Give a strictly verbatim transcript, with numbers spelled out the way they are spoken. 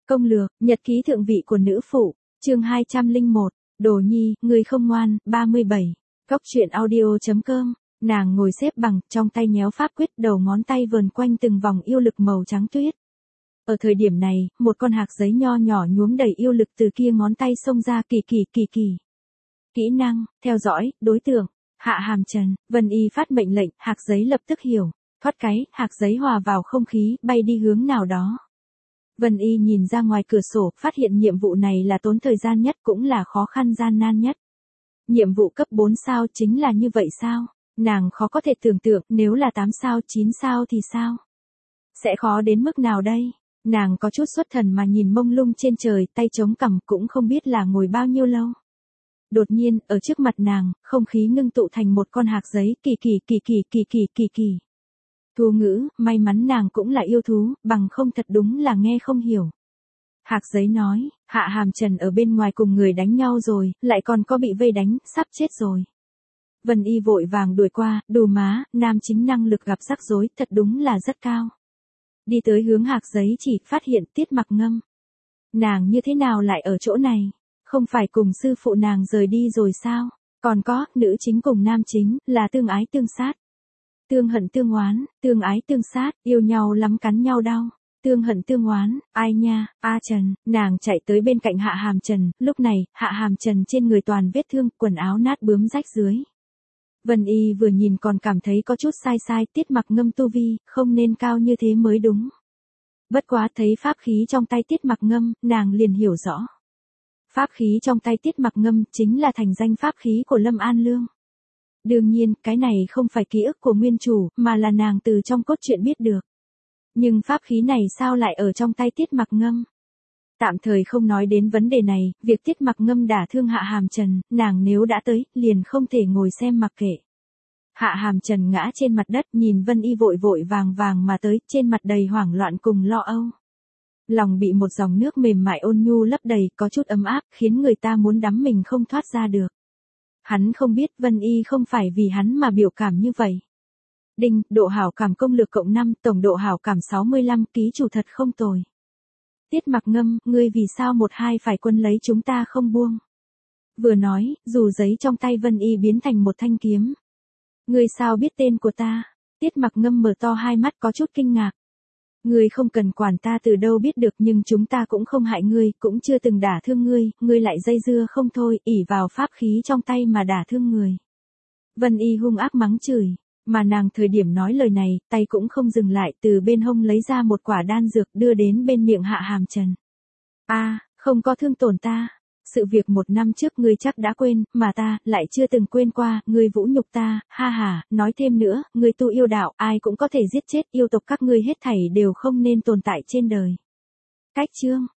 Công lược, nhật ký thượng vị của nữ phụ, chương hai trăm lẻ một, Đồ Nhi, người không ngoan, ba mươi bảy. Góc truyện audio.com, nàng ngồi xếp bằng, trong tay nhéo pháp quyết, đầu ngón tay vờn quanh từng vòng yêu lực màu trắng tuyết. Ở thời điểm này, một con hạc giấy nho nhỏ nhuốm đầy yêu lực từ kia ngón tay xông ra kỳ kỳ kỳ kỳ. Kỹ năng, theo dõi, đối tượng, Hạ Hàm Trần, Vân Y phát mệnh lệnh, hạc giấy lập tức hiểu, thoát cái, hạc giấy hòa vào không khí, bay đi hướng nào đó. Vân Y nhìn ra ngoài cửa sổ, phát hiện nhiệm vụ này là tốn thời gian nhất cũng là khó khăn gian nan nhất. Nhiệm vụ cấp bốn sao chính là như vậy sao? Nàng khó có thể tưởng tượng, nếu là tám sao chín sao thì sao? Sẽ khó đến mức nào đây? Nàng có chút xuất thần mà nhìn mông lung trên trời, tay chống cằm cũng không biết là ngồi bao nhiêu lâu. Đột nhiên, ở trước mặt nàng, không khí ngưng tụ thành một con hạc giấy, kỳ kỳ kỳ kỳ kỳ kỳ kỳ kỳ. Thú ngữ, may mắn nàng cũng là yêu thú, bằng không thật đúng là nghe không hiểu. Hạc giấy nói, Hạ Hàm Trần ở bên ngoài cùng người đánh nhau rồi, lại còn có bị vây đánh, sắp chết rồi. Vân Y vội vàng đuổi qua, đù má, nam chính năng lực gặp rắc rối, thật đúng là rất cao. Đi tới hướng hạc giấy chỉ, phát hiện Tiết Mặc Ngâm. Nàng như thế nào lại ở chỗ này? Không phải cùng sư phụ nàng rời đi rồi sao? Còn có, nữ chính cùng nam chính, là tương ái tương sát. Tương hận tương oán, tương ái tương sát, yêu nhau lắm cắn nhau đau. Tương hận tương oán, ai nha, A Trần, nàng chạy tới bên cạnh Hạ Hàm Trần, lúc này, Hạ Hàm Trần trên người toàn vết thương, quần áo nát bướm rách dưới. Vân Y vừa nhìn còn cảm thấy có chút sai sai, Tiết Mặc Ngâm tu vi, không nên cao như thế mới đúng. Bất quá thấy pháp khí trong tay Tiết Mặc Ngâm, nàng liền hiểu rõ. Pháp khí trong tay Tiết Mặc Ngâm chính là thành danh pháp khí của Lâm An Lương. Đương nhiên, cái này không phải ký ức của nguyên chủ, mà là nàng từ trong cốt truyện biết được. Nhưng pháp khí này sao lại ở trong tay Tiết Mặc Ngâm? Tạm thời không nói đến vấn đề này, việc Tiết Mặc Ngâm đả thương Hạ Hàm Trần, nàng nếu đã tới, liền không thể ngồi xem mặc kệ. Hạ Hàm Trần ngã trên mặt đất, nhìn Vân Y vội vội vàng vàng mà tới, trên mặt đầy hoảng loạn cùng lo âu. Lòng bị một dòng nước mềm mại ôn nhu lấp đầy, có chút ấm áp, khiến người ta muốn đắm mình không thoát ra được. Hắn không biết Vân Y không phải vì hắn mà biểu cảm như vậy. Đinh, độ hảo cảm công lược cộng năm, tổng độ hảo cảm sáu mươi lăm, ký chủ thật không tồi. Tiết Mặc Ngâm, ngươi vì sao một hai phải quân lấy chúng ta không buông? Vừa nói, dù giấy trong tay Vân Y biến thành một thanh kiếm. Ngươi sao biết tên của ta? Tiết Mặc Ngâm mở to hai mắt có chút kinh ngạc. Ngươi không cần quản ta từ đâu biết được, nhưng chúng ta cũng không hại ngươi, cũng chưa từng đả thương ngươi, ngươi lại dây dưa không thôi, ỷ vào pháp khí trong tay mà đả thương người. Vân Y hung ác mắng chửi, mà nàng thời điểm nói lời này, tay cũng không dừng lại, từ bên hông lấy ra một quả đan dược đưa đến bên miệng Hạ Hàm Trần. A, à, không có thương tổn ta. Sự việc một năm trước ngươi chắc đã quên, mà ta, lại chưa từng quên qua, ngươi vũ nhục ta, ha ha, nói thêm nữa, ngươi tu yêu đạo, ai cũng có thể giết chết, yêu tộc các ngươi hết thảy đều không nên tồn tại trên đời. Cách chương,